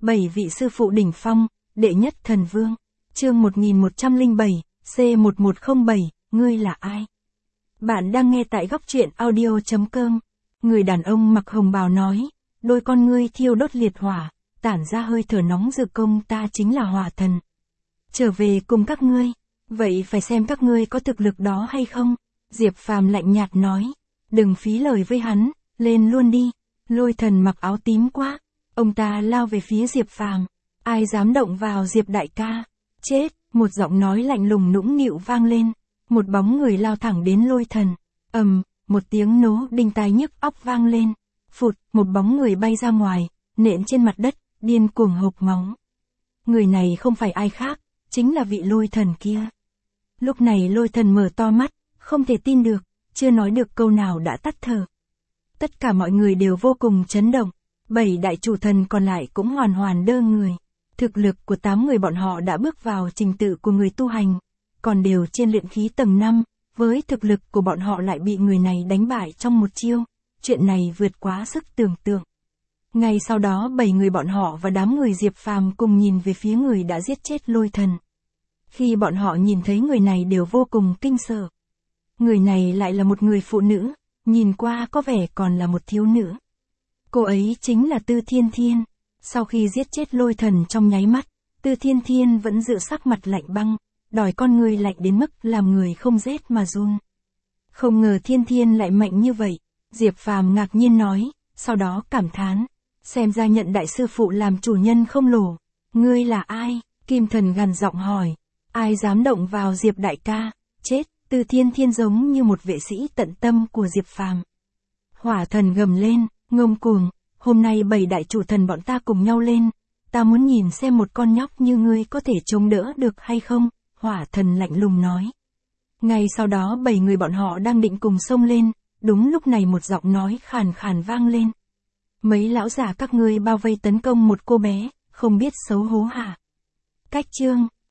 7 vị sư phụ đỉnh phong, đệ nhất thần vương. Chương 1107, C1107, ngươi là ai? Bạn đang nghe tại góc truyện audio.com. Người đàn ông mặc hồng bào nói, đôi con ngươi thiêu đốt liệt hỏa, tản ra hơi thở nóng rực, công ta chính là hỏa thần. Trở về cùng các ngươi, vậy phải xem các ngươi có thực lực đó hay không? Diệp Phàm lạnh nhạt nói, đừng phí lời với hắn, lên luôn đi. Lôi thần mặc áo tím quá, ông ta lao về phía Diệp Phàm, ai dám động vào Diệp đại ca? Chết, một giọng nói lạnh lùng nũng nịu vang lên, một bóng người lao thẳng đến lôi thần. Một tiếng nổ đinh tai nhức óc vang lên, phụt, một bóng người bay ra ngoài, nện trên mặt đất, điên cuồng hộc máu. Người này không phải ai khác, chính là vị lôi thần kia. Lúc này lôi thần mở to mắt, không thể tin được, chưa nói được câu nào đã tắt thở. Tất cả mọi người đều vô cùng chấn động, 7 đại chủ thần còn lại cũng hoàn hoàn đơ người. Thực lực của 8 người bọn họ đã bước vào trình tự của người tu hành, còn đều trên luyện khí tầng 5, với thực lực của bọn họ lại bị người này đánh bại trong một chiêu, chuyện này vượt quá sức tưởng tượng. Ngay sau đó 7 người bọn họ và đám người Diệp Phàm cùng nhìn về phía người đã giết chết lôi thần. Khi bọn họ nhìn thấy người này đều vô cùng kinh sợ. Người này lại là một người phụ nữ, nhìn qua có vẻ còn là một thiếu nữ. Cô ấy chính là Tư Thiên Thiên. Sau khi giết chết lôi thần trong nháy mắt, Tư Thiên Thiên vẫn giữ sắc mặt lạnh băng, đòi con người lạnh đến mức làm người không rét mà run. Không ngờ Thiên Thiên lại mạnh như vậy, Diệp Phàm ngạc nhiên nói, sau đó cảm thán, xem ra nhận đại sư phụ làm chủ nhân không lỗ. Ngươi là ai? Kim Thần gằn giọng hỏi, ai dám động vào Diệp đại ca? Chết, Tư Thiên Thiên giống như một vệ sĩ tận tâm của Diệp Phàm. Hỏa thần gầm lên, ngông cuồng, hôm nay 7 đại chủ thần bọn ta cùng nhau lên, ta muốn nhìn xem một con nhóc như ngươi có thể chống đỡ được hay không, hỏa thần lạnh lùng nói. Ngay sau đó 7 người bọn họ đang định cùng xông lên, đúng lúc này một giọng nói khàn khàn vang lên. Mấy lão già các ngươi bao vây tấn công một cô bé, không biết xấu hổ hả? Cách chương